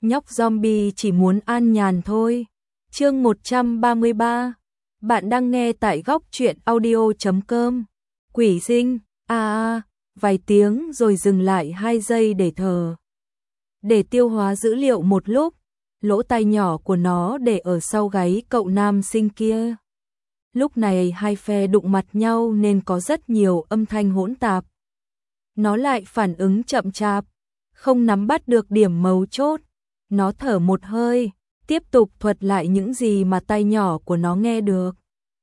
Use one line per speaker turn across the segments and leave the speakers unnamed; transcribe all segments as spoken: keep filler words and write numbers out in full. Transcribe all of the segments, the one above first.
nhóc zombie chỉ muốn an nhàn thôi. Chương một trăm ba mươi ba. Bạn đang nghe tại góc truyện audio chấm com. Quỷ sinh, a a, vài tiếng rồi dừng lại hai giây để thở. Để tiêu hóa dữ liệu một lúc, lỗ tai nhỏ của nó để ở sau gáy cậu nam sinh kia. Lúc này hai phe đụng mặt nhau nên có rất nhiều âm thanh hỗn tạp. Nó lại phản ứng chậm chạp, không nắm bắt được điểm mấu chốt. Nó thở một hơi, tiếp tục thuật lại những gì mà tai nhỏ của nó nghe được.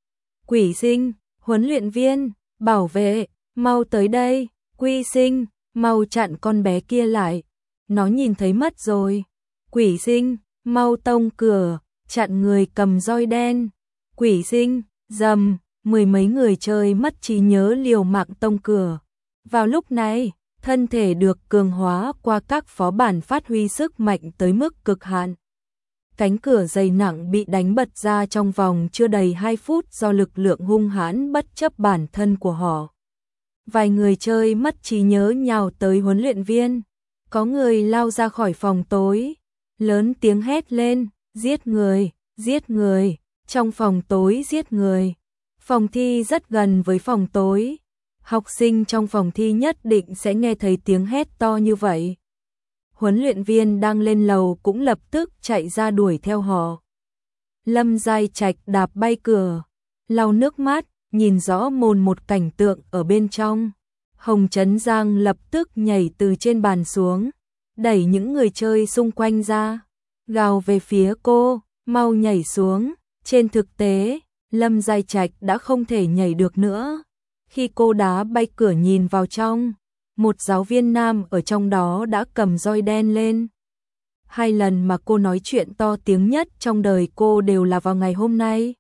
Quỷ sinh, huấn luyện viên, bảo vệ, mau tới đây, Quy sinh, mau chặn con bé kia lại. Nó nhìn thấy mất rồi. Quỷ sinh, mau tông cửa, chặn người cầm roi đen. Quỷ sinh, dầm, mười mấy người chơi mất trí nhớ liều mạng tông cửa. Vào lúc này, thân thể được cường hóa qua các phó bản phát huy sức mạnh tới mức cực hạn. Cánh cửa dày nặng bị đánh bật ra trong vòng chưa đầy hai phút do lực lượng hung hãn bất chấp bản thân của họ. Vài người chơi mất trí nhớ nhào tới huấn luyện viên. Có người lao ra khỏi phòng tối, lớn tiếng hét lên, giết người, giết người, trong phòng tối giết người. Phòng thi rất gần với phòng tối. Học sinh trong phòng thi nhất định sẽ nghe thấy tiếng hét to như vậy. Huấn luyện viên đang lên lầu cũng lập tức chạy ra đuổi theo họ. Lâm Giai Trạch đạp bay cửa, lau nước mắt, nhìn rõ mồn một cảnh tượng ở bên trong. Hồng Trấn Giang lập tức nhảy từ trên bàn xuống, đẩy những người chơi xung quanh ra, gào về phía cô, mau nhảy xuống. Trên thực tế, Lâm Giai Trạch đã không thể nhảy được nữa. Khi cô đá bay cửa nhìn vào trong, một giáo viên nam ở trong đó đã cầm roi đen lên. Hai lần mà cô nói chuyện to tiếng nhất trong đời cô đều là vào ngày hôm nay.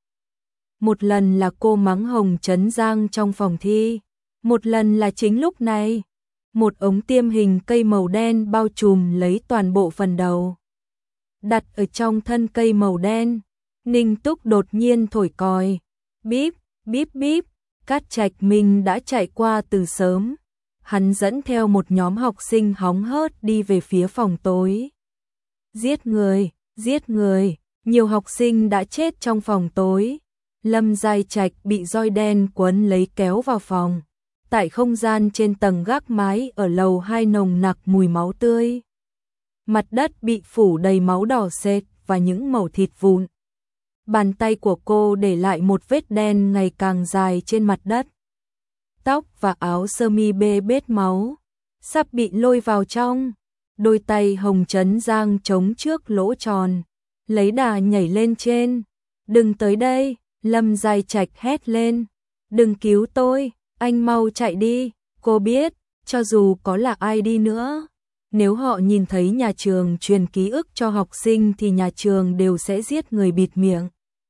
Một lần là cô mắng Hồng Trấn Giang trong phòng thi, một lần là chính lúc này. Một ống tiêm hình cây màu đen bao trùm lấy toàn bộ phần đầu. Đặt ở trong thân cây màu đen, Ninh Túc đột nhiên thổi còi. Bíp, bíp bíp, Cát Trạch Minh đã chạy qua từ sớm. Hắn dẫn theo một nhóm học sinh hóng hớt đi về phía phòng tối. Giết người, giết người, nhiều học sinh đã chết trong phòng tối. Lâm Giai Trạch bị roi đen quấn lấy kéo vào phòng. Tại không gian trên tầng gác mái ở lầu hai nồng nặc mùi máu tươi. Mặt đất bị phủ đầy máu đỏ sệt và những mẩu thịt vụn. Bàn tay của cô để lại một vết đen ngày càng dài trên mặt đất. Tóc và áo sơ mi bê bết máu, sắp bị lôi vào trong. Đôi tay Hồng Trấn Giang chống trước lỗ tròn, lấy đà nhảy lên trên. Đừng tới đây, Lâm Giai Trạch hét lên. Đừng cứu tôi, anh mau chạy đi. Cô biết, cho dù có là ai đi nữa, nếu họ nhìn thấy nhà trường truyền ký ức cho học sinh thì nhà trường đều sẽ giết người bịt miệng.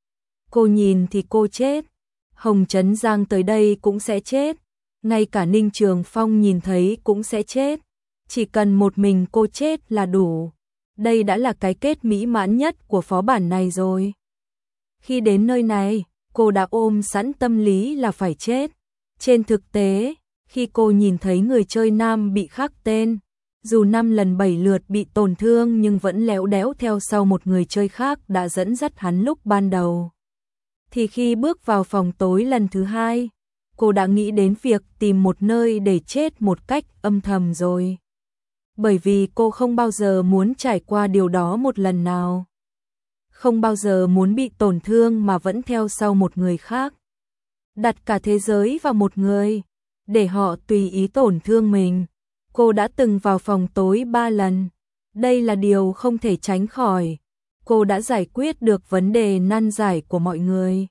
Cô nhìn thì cô chết, Hồng Trấn Giang tới đây cũng sẽ chết, ngay cả Ninh Trường Phong nhìn thấy cũng sẽ chết. Chỉ cần một mình cô chết là đủ. Đây đã là cái kết mỹ mãn nhất của phó bản này rồi. Khi đến nơi này, cô đã ôm sẵn tâm lý là phải chết. Trên thực tế, khi cô nhìn thấy người chơi nam bị khắc tên, dù năm lần bảy lượt bị tổn thương nhưng vẫn léo đéo theo sau một người chơi khác đã dẫn dắt hắn lúc ban đầu. Thì khi bước vào phòng tối lần thứ hai, cô đã nghĩ đến việc tìm một nơi để chết một cách âm thầm rồi. Bởi vì cô không bao giờ muốn trải qua điều đó một lần nào. Không bao giờ muốn bị tổn thương mà vẫn theo sau một người khác. Đặt cả thế giới vào một người, để họ tùy ý tổn thương mình. Cô đã từng vào phòng tối ba lần. Đây là điều không thể tránh khỏi. Cô đã giải quyết được vấn đề nan giải của mọi người.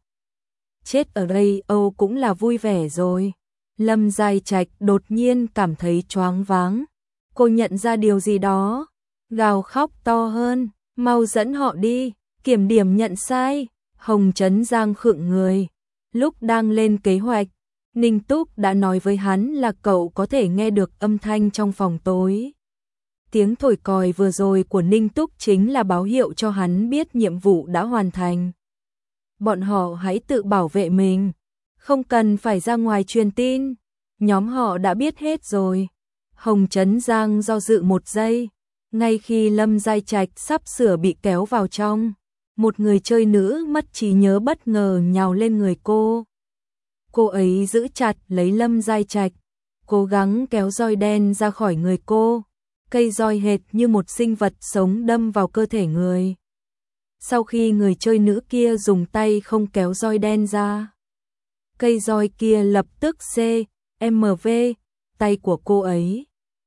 Chết ở đây Âu cũng là vui vẻ rồi. Lâm Giai Trạch đột nhiên cảm thấy choáng váng. Cô nhận ra điều gì đó, gào khóc to hơn, mau dẫn họ đi, kiểm điểm nhận sai. Hồng Trấn Giang khựng người. Lúc đang lên kế hoạch, Ninh Túc đã nói với hắn là cậu có thể nghe được âm thanh trong phòng tối. Tiếng thổi còi vừa rồi của Ninh Túc chính là báo hiệu cho hắn biết nhiệm vụ đã hoàn thành. Bọn họ hãy tự bảo vệ mình, không cần phải ra ngoài truyền tin. Nhóm họ đã biết hết rồi. Hồng Trấn Giang do dự một giây, Ngay khi Lâm Giai Trạch sắp sửa bị kéo vào trong, một người chơi nữ mất trí nhớ bất ngờ nhào lên người cô. Cô ấy giữ chặt lấy Lâm Giai Trạch, cố gắng kéo roi đen ra khỏi người cô. Cây roi hệt như một sinh vật sống đâm vào cơ thể người. Sau khi người chơi nữ kia dùng tay không kéo roi đen ra, cây roi kia lập tức xê em vê tay của cô ấy.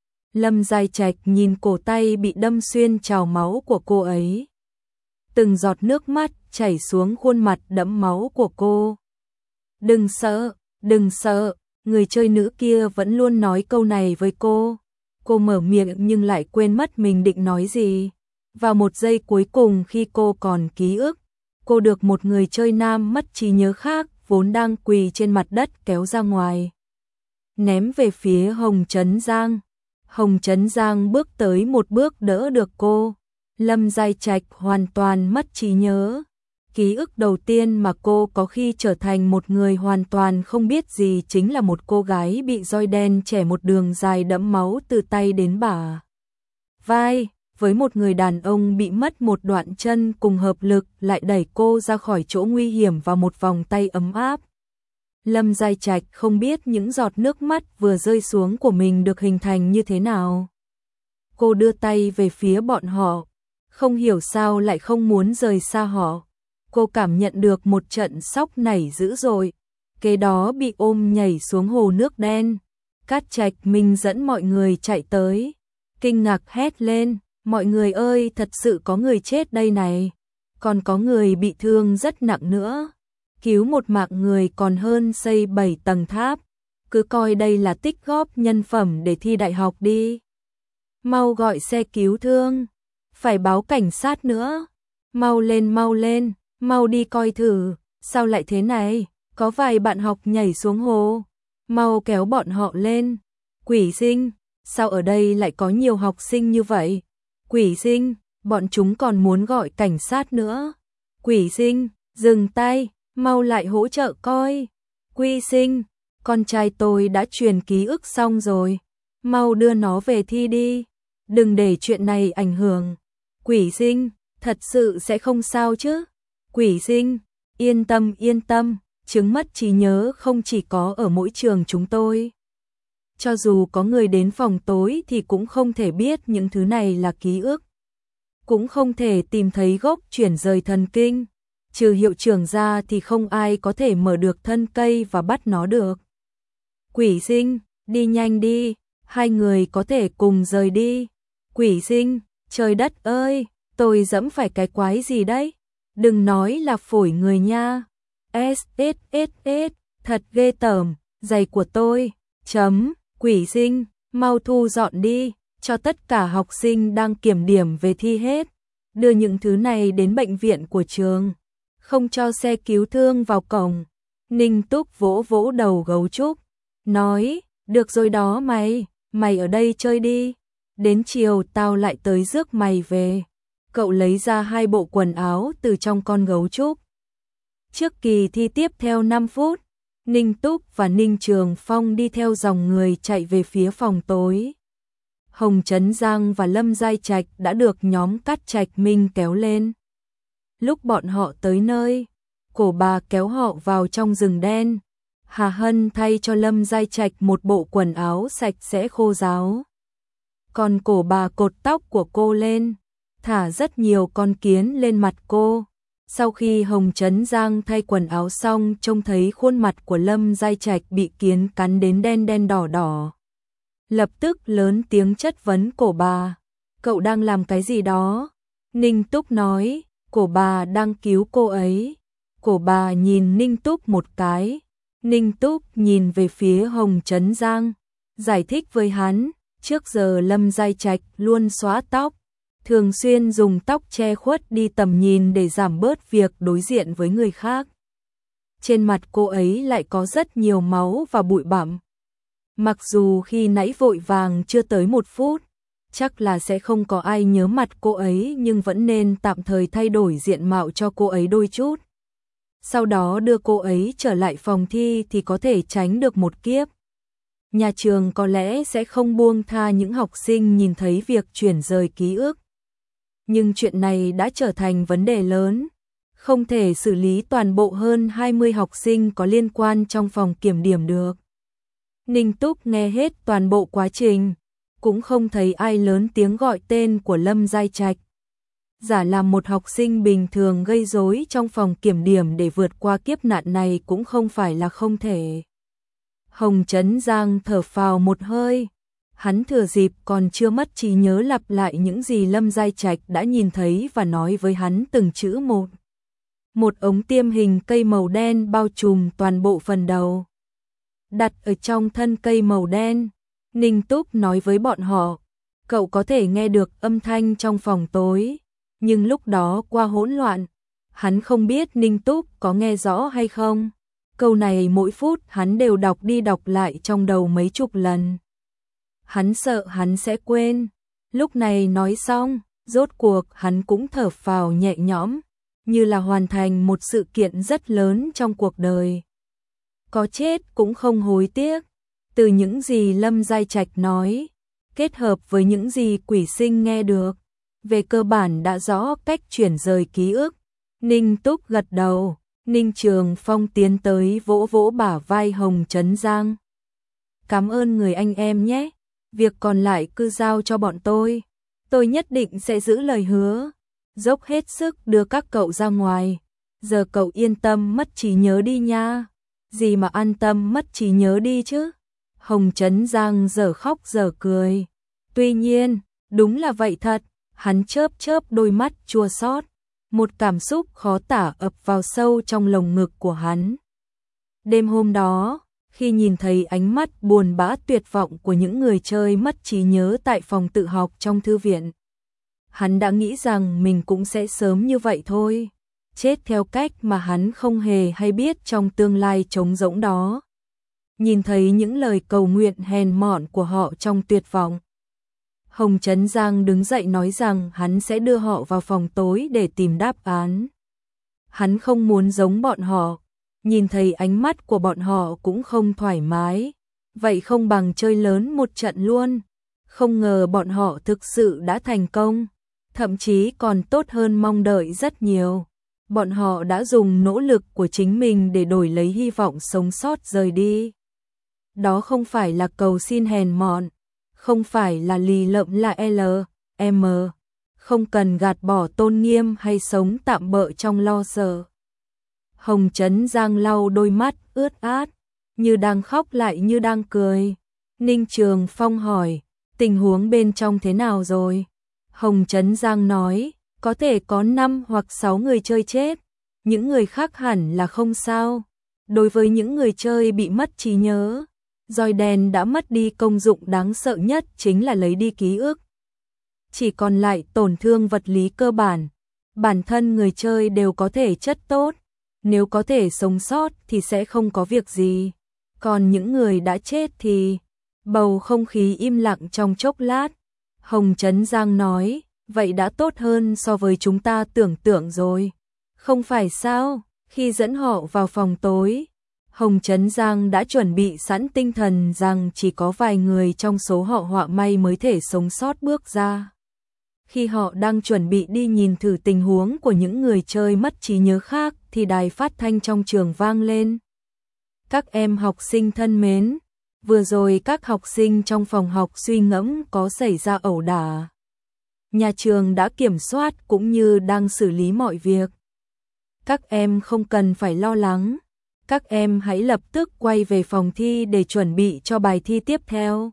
Lâm Giai Trạch nhìn cổ tay bị đâm xuyên trào máu của cô ấy. Từng giọt nước mắt chảy xuống khuôn mặt đẫm máu của cô. Đừng sợ, đừng sợ, người chơi nữ kia vẫn luôn nói câu này với cô. Cô mở miệng nhưng lại quên mất mình định nói gì. Vào một giây cuối cùng khi cô còn ký ức, cô được một người chơi nam mất trí nhớ khác vốn đang quỳ trên mặt đất kéo ra ngoài, ném về phía Hồng Trấn Giang. Hồng Trấn Giang bước tới một bước đỡ được cô. Lâm Giai Trạch hoàn toàn mất trí nhớ. Ký ức đầu tiên mà cô có khi trở thành một người hoàn toàn không biết gì chính là một cô gái bị roi đen chẻ một đường dài đẫm máu từ tay đến bả vai, với một người đàn ông bị mất một đoạn chân cùng hợp lực lại đẩy cô ra khỏi chỗ nguy hiểm vào một vòng tay ấm áp. Lâm Giai Trạch không biết những giọt nước mắt vừa rơi xuống của mình được hình thành như thế nào. Cô đưa tay về phía bọn họ, không hiểu sao lại không muốn rời xa họ. Cô cảm nhận được một trận sốc nảy dữ dội, kế đó bị ôm nhảy xuống hồ nước đen. Cát Trạch Minh dẫn mọi người chạy tới, kinh ngạc hét lên, mọi người ơi, thật sự có người chết đây này, còn có người bị thương rất nặng nữa. Cứu một mạng người còn hơn xây bảy tầng tháp, cứ coi đây là tích góp nhân phẩm để thi đại học đi. Mau gọi xe cứu thương, phải báo cảnh sát nữa, mau lên mau lên, mau đi coi thử, sao lại thế này, có vài bạn học nhảy xuống hồ, mau kéo bọn họ lên. Quỷ sinh, sao ở đây lại có nhiều học sinh như vậy? Quỷ sinh, bọn chúng còn muốn gọi cảnh sát nữa. Quỷ sinh, dừng tay, mau lại hỗ trợ coi. Quỷ sinh, con trai tôi đã truyền ký ức xong rồi, mau đưa nó về thi đi, đừng để chuyện này ảnh hưởng. Quỷ sinh, thật sự sẽ không sao chứ? Quỷ sinh, yên tâm yên tâm, chứng mất trí nhớ không chỉ có ở mỗi trường chúng tôi. Cho dù có người đến phòng tối thì cũng không thể biết những thứ này là ký ức, cũng không thể tìm thấy gốc chuyển rời thần kinh. Trừ hiệu trưởng ra thì không ai có thể mở được thân cây và bắt nó được. Quỷ sinh, đi nhanh đi, hai người có thể cùng rời đi. Quỷ sinh, trời đất ơi, tôi dẫm phải cái quái gì đấy? Đừng nói là phổi người nha. S S S S, thật ghê tởm, giày của tôi. Chấm, quỷ sinh, mau thu dọn đi, cho tất cả học sinh đang kiểm điểm về thi hết. Đưa những thứ này đến bệnh viện của trường, không cho xe cứu thương vào cổng. Ninh Túc vỗ vỗ đầu gấu trúc, nói, được rồi đó mày, mày ở đây chơi đi. Đến chiều tao lại tới rước mày về. Cậu lấy ra hai bộ quần áo từ trong con gấu trúc. Trước kỳ thi tiếp theo năm phút, Ninh Túc và Ninh Trường Phong đi theo dòng người chạy về phía phòng tối. Hồng Trấn Giang và Lâm Giai Trạch đã được nhóm Cát Trạch Minh kéo lên. Lúc bọn họ tới nơi, cổ bà kéo họ vào trong rừng đen. Hà Hân thay cho Lâm Giai Trạch một bộ quần áo sạch sẽ khô ráo. Còn cổ bà cột tóc của cô lên, thả rất nhiều con kiến lên mặt cô. Sau khi Hồng Trấn Giang thay quần áo xong, trông thấy khuôn mặt của Lâm Giai Trạch bị kiến cắn đến đen đen đỏ đỏ, lập tức lớn tiếng chất vấn cổ bà, cậu đang làm cái gì đó? Ninh Túc nói, cổ bà đang cứu cô ấy. Cổ bà nhìn Ninh Túc một cái, Ninh Túc nhìn về phía Hồng Trấn Giang, giải thích với hắn, trước giờ Lâm Giai Trạch luôn xóa tóc, thường xuyên dùng tóc che khuất đi tầm nhìn để giảm bớt việc đối diện với người khác. Trên mặt cô ấy lại có rất nhiều máu và bụi bặm. Mặc dù khi nãy vội vàng chưa tới một phút, chắc là sẽ không có ai nhớ mặt cô ấy, nhưng vẫn nên tạm thời thay đổi diện mạo cho cô ấy đôi chút. Sau đó đưa cô ấy trở lại phòng thi thì có thể tránh được một kiếp. nhà trường có lẽ sẽ không buông tha những học sinh nhìn thấy việc chuyển rời ký ức. Nhưng chuyện này đã trở thành vấn đề lớn, không thể xử lý toàn bộ hơn hai mươi học sinh có liên quan trong phòng kiểm điểm được. Ninh Túc nghe hết toàn bộ quá trình, cũng không thấy ai lớn tiếng gọi tên của Lâm Giai Trạch. Giả làm một học sinh bình thường gây rối trong phòng kiểm điểm để vượt qua kiếp nạn này cũng không phải là không thể. Hồng Trấn Giang thở phào một hơi, hắn thừa dịp còn chưa mất trí nhớ lặp lại những gì Lâm Giai Trạch đã nhìn thấy và nói với hắn từng chữ một. Một ống tiêm hình cây màu đen bao trùm toàn bộ phần đầu. Đặt ở trong thân cây màu đen, Ninh Túc nói với bọn họ, cậu có thể nghe được âm thanh trong phòng tối, nhưng lúc đó qua hỗn loạn, hắn không biết Ninh Túc có nghe rõ hay không. Câu này mỗi phút hắn đều đọc đi đọc lại trong đầu mấy chục lần. Hắn sợ hắn sẽ quên. Lúc này nói xong, rốt cuộc hắn cũng thở phào nhẹ nhõm, như là hoàn thành một sự kiện rất lớn trong cuộc đời. Có chết cũng không hối tiếc. Từ những gì Lâm Giai Trạch nói, kết hợp với những gì Quỷ Sinh nghe được, về cơ bản đã rõ cách chuyển rời ký ức. Ninh Túc gật đầu, Ninh Trường Phong tiến tới vỗ vỗ bả vai Hồng Trấn Giang. Cảm ơn người anh em nhé, việc còn lại cứ giao cho bọn tôi. Tôi nhất định sẽ giữ lời hứa, dốc hết sức đưa các cậu ra ngoài. Giờ cậu yên tâm mất trí nhớ đi nha. Gì mà an tâm mất trí nhớ đi chứ? Hồng Trấn Giang giờ khóc giờ cười. Tuy nhiên, đúng là vậy thật, hắn chớp chớp đôi mắt chua xót, một cảm xúc khó tả ập vào sâu trong lồng ngực của hắn. Đêm hôm đó, khi nhìn thấy ánh mắt buồn bã tuyệt vọng của những người chơi mất trí nhớ tại phòng tự học trong thư viện, hắn đã nghĩ rằng mình cũng sẽ sớm như vậy thôi, chết theo cách mà hắn không hề hay biết trong tương lai trống rỗng đó. Nhìn thấy những lời cầu nguyện hèn mọn của họ trong tuyệt vọng, Hồng Trấn Giang đứng dậy nói rằng hắn sẽ đưa họ vào phòng tối để tìm đáp án. Hắn không muốn giống bọn họ, nhìn thấy ánh mắt của bọn họ cũng không thoải mái, vậy không bằng chơi lớn một trận luôn. Không ngờ bọn họ thực sự đã thành công, thậm chí còn tốt hơn mong đợi rất nhiều. Bọn họ đã dùng nỗ lực của chính mình để đổi lấy hy vọng sống sót rời đi. Đó không phải là cầu xin hèn mọn, không phải là lì lợm là L, M, không cần gạt bỏ tôn nghiêm hay sống tạm bợ trong lo sợ. Hồng Trấn Giang lau đôi mắt ướt át, như đang khóc lại như đang cười. Ninh Trường Phong hỏi, tình huống bên trong thế nào rồi? Hồng Trấn Giang nói, có thể có năm hoặc sáu người chơi chết, những người khác hẳn là không sao. Đối với những người chơi bị mất trí nhớ, roi đèn đã mất đi công dụng đáng sợ nhất chính là lấy đi ký ức. Chỉ còn lại tổn thương vật lý cơ bản. Bản thân người chơi đều có thể chất tốt, nếu có thể sống sót thì sẽ không có việc gì. Còn những người đã chết thì... Bầu không khí im lặng trong chốc lát. Hồng Trấn Giang nói, vậy đã tốt hơn so với chúng ta tưởng tượng rồi. Không phải sao? Khi dẫn họ vào phòng tối, Hồng Trấn Giang đã chuẩn bị sẵn tinh thần rằng chỉ có vài người trong số họ họa may mới thể sống sót bước ra. Khi họ đang chuẩn bị đi nhìn thử tình huống của những người chơi mất trí nhớ khác thì đài phát thanh trong trường vang lên. Các em học sinh thân mến, vừa rồi các học sinh trong phòng học suy ngẫm có xảy ra ẩu đả. Nhà trường đã kiểm soát cũng như đang xử lý mọi việc. Các em không cần phải lo lắng. Các em hãy lập tức quay về phòng thi để chuẩn bị cho bài thi tiếp theo.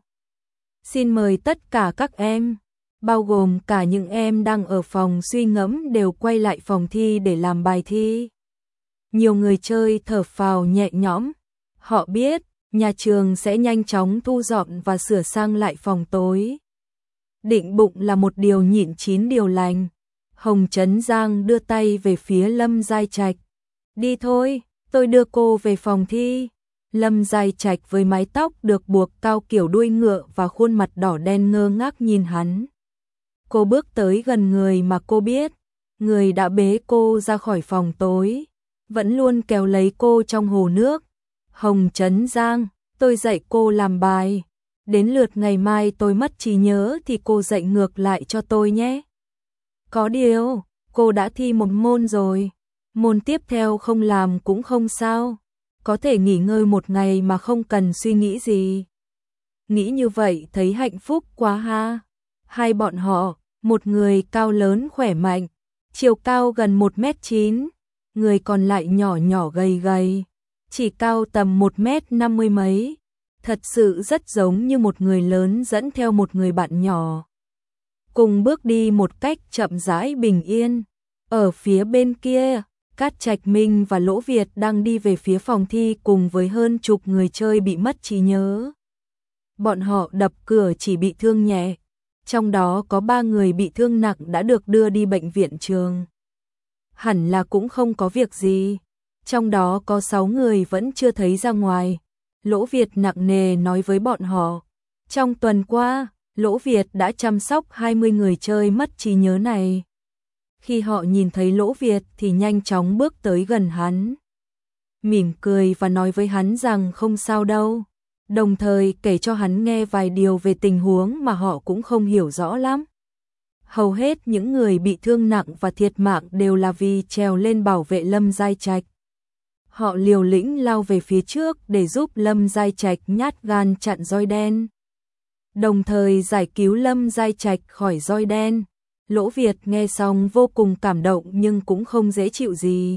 Xin mời tất cả các em, bao gồm cả những em đang ở phòng suy ngẫm đều quay lại phòng thi để làm bài thi. Nhiều người chơi thở phào nhẹ nhõm. Họ biết nhà trường sẽ nhanh chóng thu dọn và sửa sang lại phòng tối. Định bụng là một điều nhịn chín điều lành. Hồng Trấn Giang đưa tay về phía Lâm Giai Trạch. Đi thôi, tôi đưa cô về phòng thi. Lâm Giai Trạch với mái tóc được buộc cao kiểu đuôi ngựa và khuôn mặt đỏ đen ngơ ngác nhìn hắn. Cô bước tới gần người mà cô biết, người đã bế cô ra khỏi phòng tối, vẫn luôn kéo lấy cô trong hồ nước. Hồng Trấn Giang, tôi dạy cô làm bài. Đến lượt ngày mai tôi mất trí nhớ thì cô dạy ngược lại cho tôi nhé. Có điều, cô đã thi một môn rồi. Môn tiếp theo không làm cũng không sao. Có thể nghỉ ngơi một ngày mà không cần suy nghĩ gì. Nghĩ như vậy thấy hạnh phúc quá ha. Hai bọn họ, một người cao lớn khỏe mạnh, chiều cao gần một mét chín, người còn lại nhỏ nhỏ gầy gầy, chỉ cao tầm một mét năm mươi mấy. Thật sự rất giống như một người lớn dẫn theo một người bạn nhỏ. Cùng bước đi một cách chậm rãi bình yên. Ở phía bên kia, Cát Trạch Minh và Lỗ Việt đang đi về phía phòng thi cùng với hơn chục người chơi bị mất trí nhớ. Bọn họ đập cửa chỉ bị thương nhẹ, trong đó có ba người bị thương nặng đã được đưa đi bệnh viện trường. Hẳn là cũng không có việc gì, trong đó có sáu người vẫn chưa thấy ra ngoài. Lỗ Việt nặng nề nói với bọn họ, trong tuần qua, Lỗ Việt đã chăm sóc hai mươi người chơi mất trí nhớ này. Khi họ nhìn thấy Lỗ Việt thì nhanh chóng bước tới gần hắn, mỉm cười và nói với hắn rằng không sao đâu, đồng thời kể cho hắn nghe vài điều về tình huống mà họ cũng không hiểu rõ lắm. Hầu hết những người bị thương nặng và thiệt mạng đều là vì trèo lên bảo vệ Lâm Giai Trạch. Họ liều lĩnh lao về phía trước để giúp Lâm Giai Trạch nhát gan chặn roi đen, đồng thời giải cứu Lâm Giai Trạch khỏi roi đen. Lỗ Việt nghe xong vô cùng cảm động nhưng cũng không dễ chịu gì.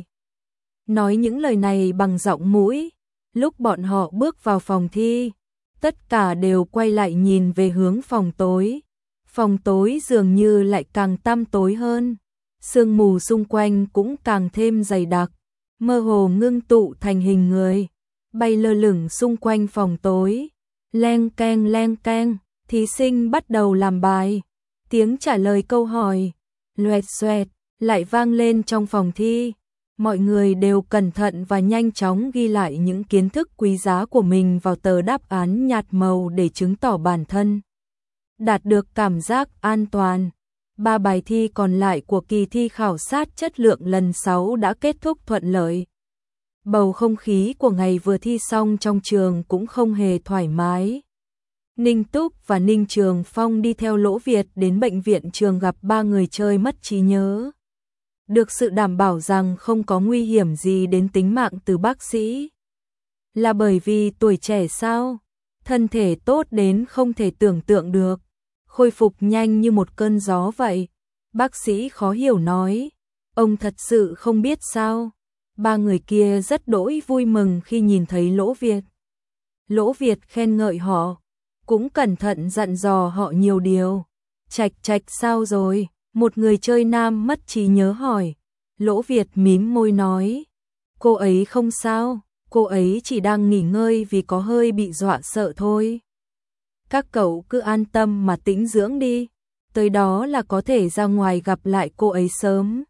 Nói những lời này bằng giọng mũi. Lúc bọn họ bước vào phòng thi, tất cả đều quay lại nhìn về hướng phòng tối. Phòng tối dường như lại càng tăm tối hơn. Sương mù xung quanh cũng càng thêm dày đặc, mơ hồ ngưng tụ thành hình người, bay lơ lửng xung quanh phòng tối. Leng keng leng keng, thí sinh bắt đầu làm bài. Tiếng trả lời câu hỏi, loẹt xoẹt, lại vang lên trong phòng thi. Mọi người đều cẩn thận và nhanh chóng ghi lại những kiến thức quý giá của mình vào tờ đáp án nhạt màu để chứng tỏ bản thân đạt được cảm giác an toàn. Ba bài thi còn lại của kỳ thi khảo sát chất lượng lần sáu đã kết thúc thuận lợi. Bầu không khí của ngày vừa thi xong trong trường cũng không hề thoải mái. Ninh Túc và Ninh Trường Phong đi theo Lỗ Việt đến bệnh viện trường gặp ba người chơi mất trí nhớ. Được sự đảm bảo rằng không có nguy hiểm gì đến tính mạng từ bác sĩ. Là bởi vì tuổi trẻ sao? Thân thể tốt đến không thể tưởng tượng được. Khôi phục nhanh như một cơn gió vậy. Bác sĩ khó hiểu nói. Ông thật sự không biết sao. Ba người kia rất đỗi vui mừng khi nhìn thấy Lỗ Việt. Lỗ Việt khen ngợi họ, cũng cẩn thận dặn dò họ nhiều điều. Trạch Trạch sao rồi? Một người chơi nam mất trí nhớ hỏi. Lỗ Việt mím môi nói, cô ấy không sao, cô ấy chỉ đang nghỉ ngơi vì có hơi bị dọa sợ thôi. Các cậu cứ an tâm mà tĩnh dưỡng đi, tới đó là có thể ra ngoài gặp lại cô ấy sớm.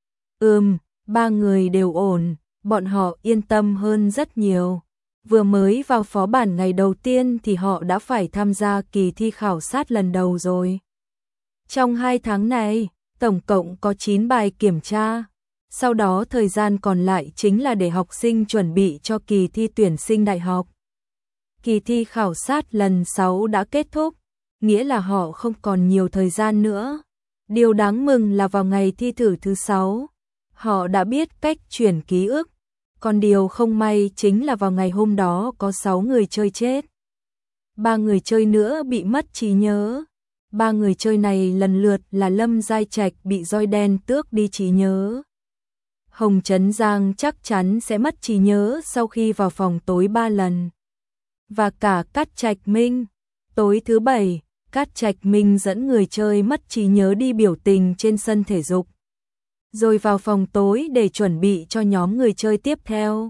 Ừm, ba người đều ổn, bọn họ yên tâm hơn rất nhiều. Vừa mới vào phó bản ngày đầu tiên thì họ đã phải tham gia kỳ thi khảo sát lần đầu rồi. Trong hai tháng này, tổng cộng có chín bài kiểm tra. Sau đó thời gian còn lại chính là để học sinh chuẩn bị cho kỳ thi tuyển sinh đại học. Kỳ thi khảo sát lần sáu đã kết thúc, nghĩa là họ không còn nhiều thời gian nữa. Điều đáng mừng là vào ngày thi thử thứ sáu, họ đã biết cách chuyển ký ức. Còn điều không may chính là vào ngày hôm đó có sáu người chơi chết. Ba người chơi nữa bị mất trí nhớ. Ba người chơi này lần lượt là Lâm Giai Trạch bị roi đen tước đi trí nhớ. Hồng Trấn Giang chắc chắn sẽ mất trí nhớ sau khi vào phòng tối ba lần. Và cả Cát Trạch Minh. Tối thứ bảy, Cát Trạch Minh dẫn người chơi mất trí nhớ đi biểu tình trên sân thể dục. Rồi vào phòng tối để chuẩn bị cho nhóm người chơi tiếp theo.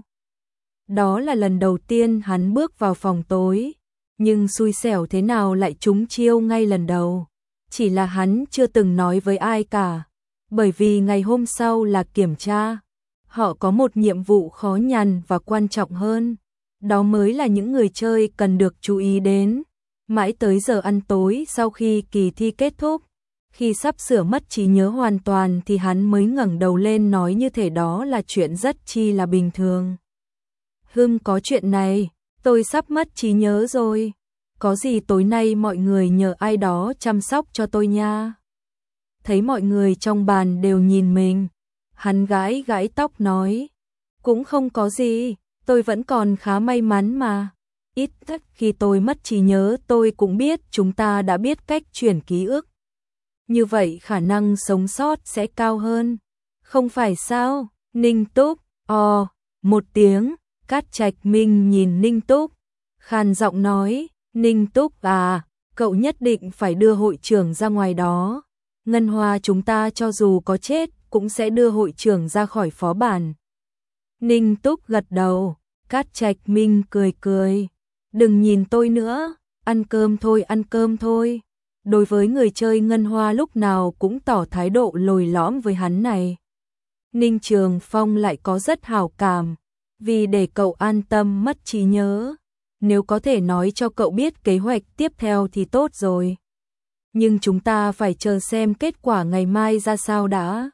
Đó là lần đầu tiên hắn bước vào phòng tối. Nhưng xui xẻo thế nào lại trúng chiêu ngay lần đầu. Chỉ là hắn chưa từng nói với ai cả. Bởi vì ngày hôm sau là kiểm tra. Họ có một nhiệm vụ khó nhằn và quan trọng hơn. Đó mới là những người chơi cần được chú ý đến. Mãi tới giờ ăn tối sau khi kỳ thi kết thúc. Khi sắp sửa mất trí nhớ hoàn toàn thì hắn mới ngẩng đầu lên nói như thể đó là chuyện rất chi là bình thường. Hừm, có chuyện này, tôi sắp mất trí nhớ rồi. Có gì tối nay mọi người nhờ ai đó chăm sóc cho tôi nha. Thấy mọi người trong bàn đều nhìn mình, hắn gãi gãi tóc nói, cũng không có gì, tôi vẫn còn khá may mắn mà. Ít nhất khi tôi mất trí nhớ tôi cũng biết chúng ta đã biết cách chuyển ký ức. Như vậy khả năng sống sót sẽ cao hơn. Không phải sao? Ninh Túc, ồ, một tiếng, Cát Trạch Minh nhìn Ninh Túc, khàn giọng nói, Ninh Túc à, cậu nhất định phải đưa hội trưởng ra ngoài đó. Ngân Hoa chúng ta cho dù có chết cũng sẽ đưa hội trưởng ra khỏi phó bản. Ninh Túc gật đầu, Cát Trạch Minh cười cười, đừng nhìn tôi nữa, ăn cơm thôi ăn cơm thôi. Đối với người chơi Ngân Hoa lúc nào cũng tỏ thái độ lồi lõm với hắn này. Ninh Trường Phong lại có rất hảo cảm, vì để cậu an tâm mất trí nhớ. Nếu có thể nói cho cậu biết kế hoạch tiếp theo thì tốt rồi. Nhưng chúng ta phải chờ xem kết quả ngày mai ra sao đã.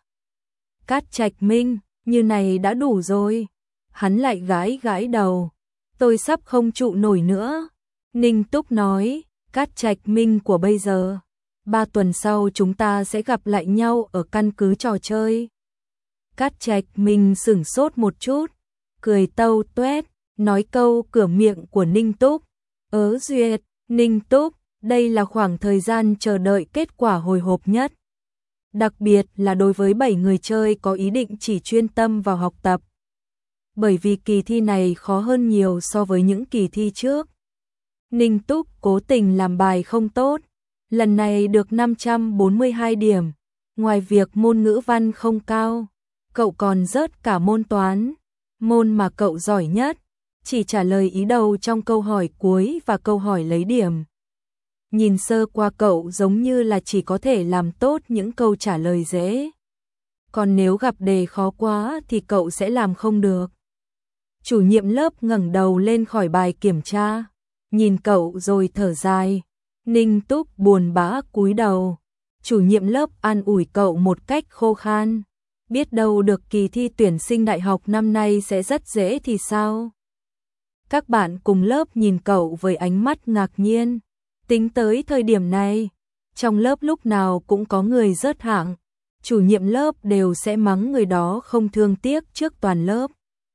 Cát Trạch Minh, như này đã đủ rồi. Hắn lại gãi gãi đầu. Tôi sắp không trụ nổi nữa. Ninh Túc nói, Cát Trạch Minh của bây giờ. Ba tuần sau chúng ta sẽ gặp lại nhau ở căn cứ trò chơi. Cát Trạch Minh sửng sốt một chút, cười tâu tuét, nói câu cửa miệng của Ninh Túc. Ớ duyệt, Ninh Túc, đây là khoảng thời gian chờ đợi kết quả hồi hộp nhất. Đặc biệt là đối với bảy người chơi có ý định chỉ chuyên tâm vào học tập. Bởi vì kỳ thi này khó hơn nhiều so với những kỳ thi trước. Ninh Túc cố tình làm bài không tốt, lần này được năm trăm bốn mươi hai điểm. Ngoài việc môn ngữ văn không cao, cậu còn rớt cả môn toán, môn mà cậu giỏi nhất, chỉ trả lời ý đầu trong câu hỏi cuối và câu hỏi lấy điểm. Nhìn sơ qua cậu giống như là chỉ có thể làm tốt những câu trả lời dễ. Còn nếu gặp đề khó quá thì cậu sẽ làm không được. Chủ nhiệm lớp ngẩng đầu lên khỏi bài kiểm tra, nhìn cậu rồi thở dài. Ninh Túc buồn bã cúi đầu. Chủ nhiệm lớp an ủi cậu một cách khô khan. Biết đâu được kỳ thi tuyển sinh đại học năm nay sẽ rất dễ thì sao? Các bạn cùng lớp nhìn cậu với ánh mắt ngạc nhiên. Tính tới thời điểm này, trong lớp lúc nào cũng có người rớt hạng. Chủ nhiệm lớp đều sẽ mắng người đó không thương tiếc trước toàn lớp.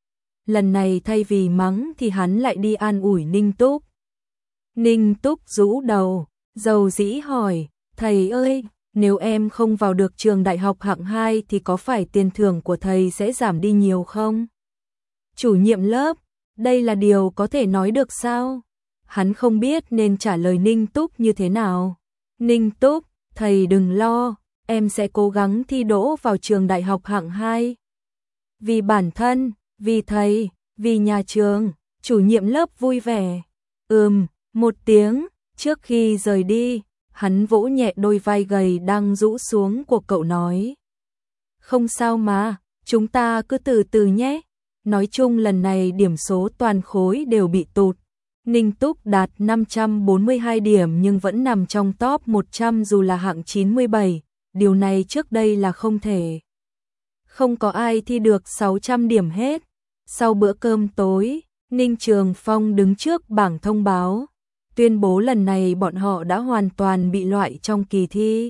Lần này thay vì mắng thì hắn lại đi an ủi Ninh Túc. Ninh Túc rũ đầu, dầu dĩ hỏi, thầy ơi, nếu em không vào được trường đại học hạng hai thì có phải tiền thưởng của thầy sẽ giảm đi nhiều không? Chủ nhiệm lớp, đây là điều có thể nói được sao? Hắn không biết nên trả lời Ninh Túc như thế nào. Ninh Túc, thầy đừng lo, em sẽ cố gắng thi đỗ vào trường đại học hạng hai. Vì bản thân, vì thầy, vì nhà trường, chủ nhiệm lớp vui vẻ. Ừm, một tiếng, trước khi rời đi, hắn vỗ nhẹ đôi vai gầy đang rũ xuống của cậu nói. Không sao mà, chúng ta cứ từ từ nhé. Nói chung lần này điểm số toàn khối đều bị tụt. Ninh Túc đạt năm trăm bốn mươi hai điểm nhưng vẫn nằm trong top một trăm dù là hạng chín mươi bảy. Điều này trước đây là không thể. Không có ai thi được sáu trăm điểm hết. Sau bữa cơm tối, Ninh Trường Phong đứng trước bảng thông báo, tuyên bố lần này bọn họ đã hoàn toàn bị loại trong kỳ thi.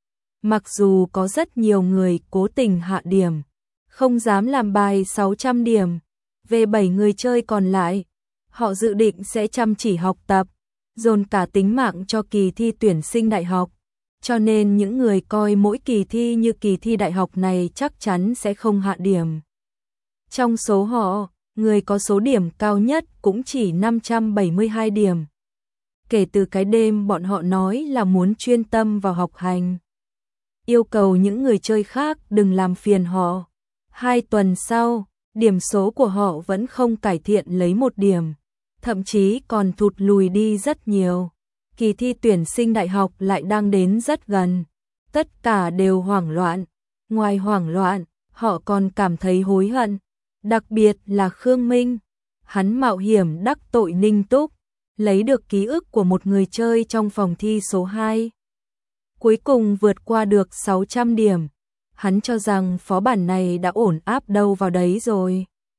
Mặc dù có rất nhiều người cố tình hạ điểm, không dám làm bài sáu trăm điểm, về bảy người chơi còn lại, họ dự định sẽ chăm chỉ học tập, dồn cả tính mạng cho kỳ thi tuyển sinh đại học. Cho nên những người coi mỗi kỳ thi như kỳ thi đại học này chắc chắn sẽ không hạ điểm. Trong số họ, người có số điểm cao nhất cũng chỉ năm trăm bảy mươi hai điểm. Kể từ cái đêm bọn họ nói là muốn chuyên tâm vào học hành. Yêu cầu những người chơi khác đừng làm phiền họ. Hai tuần sau, điểm số của họ vẫn không cải thiện lấy một điểm, thậm chí còn thụt lùi đi rất nhiều. Kỳ thi tuyển sinh đại học lại đang đến rất gần. Tất cả đều hoảng loạn. Ngoài hoảng loạn, họ còn cảm thấy hối hận. Đặc biệt là Khương Minh. Hắn mạo hiểm đắc tội Ninh Túc, lấy được ký ức của một người chơi trong phòng thi số hai. Cuối cùng vượt qua được sáu trăm điểm. Hắn cho rằng phó bản này đã ổn áp đâu vào đấy rồi.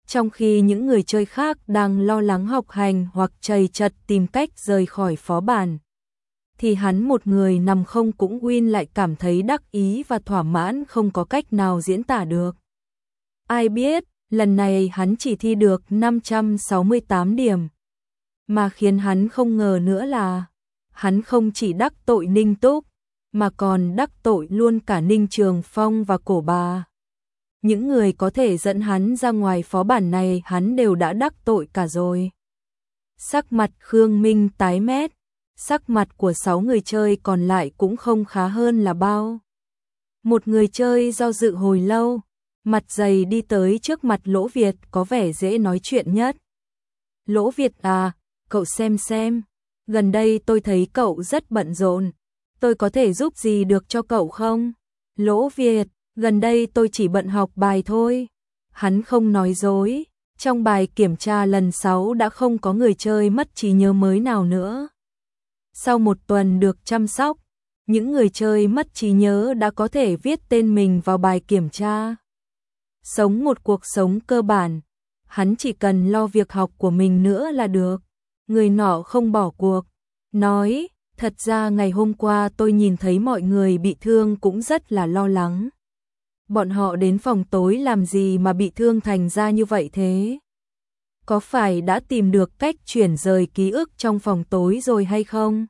Trong khi những người chơi khác đang lo lắng học hành hoặc trầy trật tìm cách rời khỏi phó bản, thì hắn một người nằm không cũng win lại cảm thấy đắc ý và thỏa mãn không có cách nào diễn tả được. Ai biết, lần này hắn chỉ thi được năm trăm sáu mươi tám điểm. Mà khiến hắn không ngờ nữa là, hắn không chỉ đắc tội Ninh Túc, mà còn đắc tội luôn cả Ninh Trường Phong và Cổ Bà. Những người có thể dẫn hắn ra ngoài phó bản này hắn đều đã đắc tội cả rồi. Sắc mặt Khương Minh tái mét, sắc mặt của sáu người chơi còn lại cũng không khá hơn là bao. Một người chơi do dự hồi lâu, mặt dày đi tới trước mặt Lỗ Việt có vẻ dễ nói chuyện nhất. Lỗ Việt à, cậu xem xem, gần đây tôi thấy cậu rất bận rộn, tôi có thể giúp gì được cho cậu không? Lỗ Việt, gần đây tôi chỉ bận học bài thôi. Hắn không nói dối, trong bài kiểm tra lần sáu đã không có người chơi mất trí nhớ mới nào nữa. Sau một tuần được chăm sóc, những người chơi mất trí nhớ đã có thể viết tên mình vào bài kiểm tra. Sống một cuộc sống cơ bản, hắn chỉ cần lo việc học của mình nữa là được. Người nọ không bỏ cuộc, nói, thật ra ngày hôm qua tôi nhìn thấy mọi người bị thương cũng rất là lo lắng. Bọn họ đến phòng tối làm gì mà bị thương thành ra như vậy thế? Có phải đã tìm được cách chuyển rời ký ức trong phòng tối rồi hay không?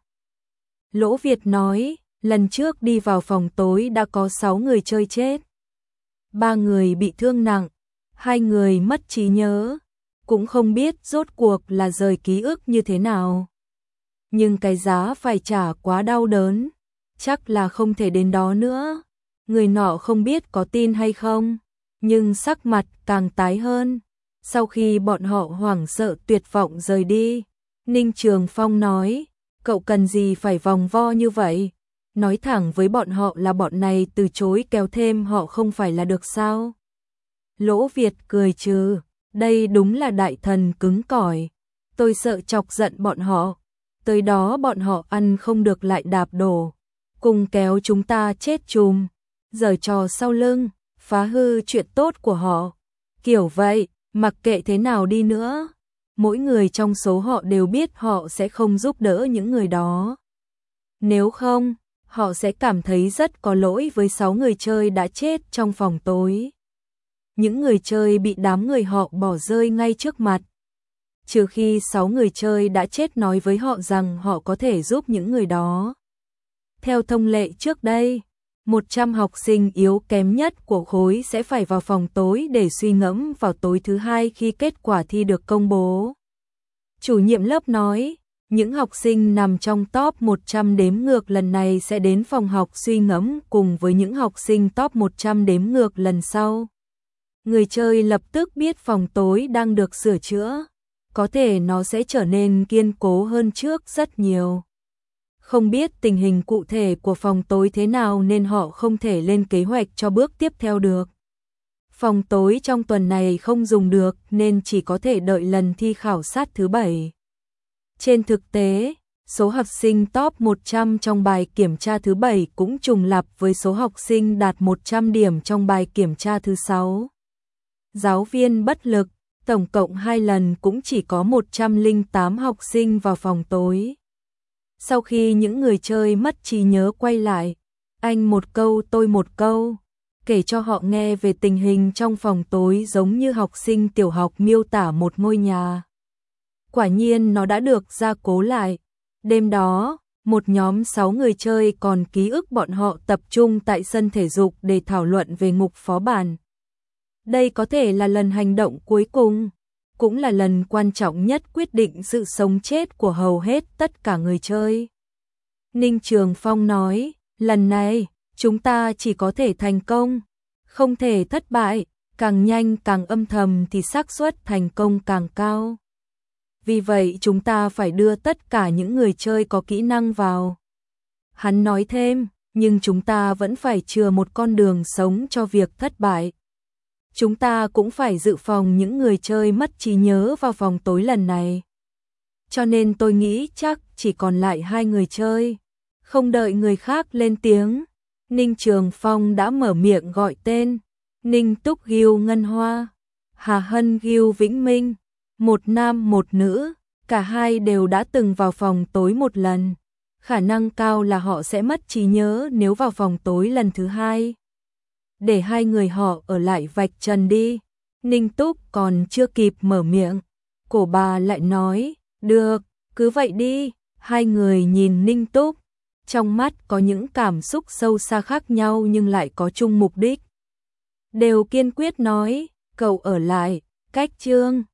Lỗ Việt nói, lần trước đi vào phòng tối đã có sáu người chơi chết. Ba người bị thương nặng, hai người mất trí nhớ, cũng không biết rốt cuộc là rời ký ức như thế nào. Nhưng cái giá phải trả quá đau đớn, chắc là không thể đến đó nữa. Người nọ không biết có tin hay không, nhưng sắc mặt càng tái hơn. Sau khi bọn họ hoảng sợ tuyệt vọng rời đi, Ninh Trường Phong nói, cậu cần gì phải vòng vo như vậy? Nói thẳng với bọn họ là bọn này từ chối kéo thêm họ không phải là được sao? Lỗ Việt cười trừ, đây đúng là đại thần cứng cỏi. Tôi sợ chọc giận bọn họ, tới đó bọn họ ăn không được lại đạp đổ, cùng kéo chúng ta chết chùm, giở trò sau lưng, phá hư chuyện tốt của họ. Kiểu vậy, mặc kệ thế nào đi nữa, mỗi người trong số họ đều biết họ sẽ không giúp đỡ những người đó. Nếu không, họ sẽ cảm thấy rất có lỗi với sáu người chơi đã chết trong phòng tối. Những người chơi bị đám người họ bỏ rơi ngay trước mặt. Trừ khi sáu người chơi đã chết nói với họ rằng họ có thể giúp những người đó. Theo thông lệ trước đây, một trăm học sinh yếu kém nhất của khối sẽ phải vào phòng tối để suy ngẫm vào tối thứ hai khi kết quả thi được công bố. Chủ nhiệm lớp nói, những học sinh nằm trong top một trăm đếm ngược lần này sẽ đến phòng học suy ngẫm cùng với những học sinh top một trăm đếm ngược lần sau. Người chơi lập tức biết phòng tối đang được sửa chữa, có thể nó sẽ trở nên kiên cố hơn trước rất nhiều. Không biết tình hình cụ thể của phòng tối thế nào nên họ không thể lên kế hoạch cho bước tiếp theo được. Phòng tối trong tuần này không dùng được nên chỉ có thể đợi lần thi khảo sát thứ bảy. Trên thực tế, số học sinh top một trăm trong bài kiểm tra thứ bảy cũng trùng lặp với số học sinh đạt một trăm điểm trong bài kiểm tra thứ sáu. Giáo viên bất lực, tổng cộng hai lần cũng chỉ có một trăm lẻ tám học sinh vào phòng tối. Sau khi những người chơi mất trí nhớ quay lại, anh một câu tôi một câu, kể cho họ nghe về tình hình trong phòng tối giống như học sinh tiểu học miêu tả một ngôi nhà. Quả nhiên nó đã được gia cố lại. Đêm đó, một nhóm sáu người chơi còn ký ức bọn họ tập trung tại sân thể dục để thảo luận về ngục phó bản. Đây có thể là lần hành động cuối cùng, cũng là lần quan trọng nhất quyết định sự sống chết của hầu hết tất cả người chơi. Ninh Trường Phong nói, lần này, chúng ta chỉ có thể thành công, không thể thất bại, càng nhanh càng âm thầm thì xác suất thành công càng cao. Vì vậy chúng ta phải đưa tất cả những người chơi có kỹ năng vào. Hắn nói thêm, nhưng chúng ta vẫn phải chừa một con đường sống cho việc thất bại. Chúng ta cũng phải dự phòng những người chơi mất trí nhớ vào phòng tối lần này. Cho nên tôi nghĩ chắc chỉ còn lại hai người chơi. Không đợi người khác lên tiếng, Ninh Trường Phong đã mở miệng gọi tên, Ninh Túc Ghiêu Ngân Hoa. Hà Hân Gưu Vĩnh Minh, một nam một nữ, cả hai đều đã từng vào phòng tối một lần. Khả năng cao là họ sẽ mất trí nhớ nếu vào phòng tối lần thứ hai. Để hai người họ ở lại vạch trần đi. Ninh Túc còn chưa kịp mở miệng, cổ bà lại nói, được, cứ vậy đi. Hai người nhìn Ninh Túc, trong mắt có những cảm xúc sâu xa khác nhau nhưng lại có chung mục đích. Đều kiên quyết nói, cậu ở lại, cách Trương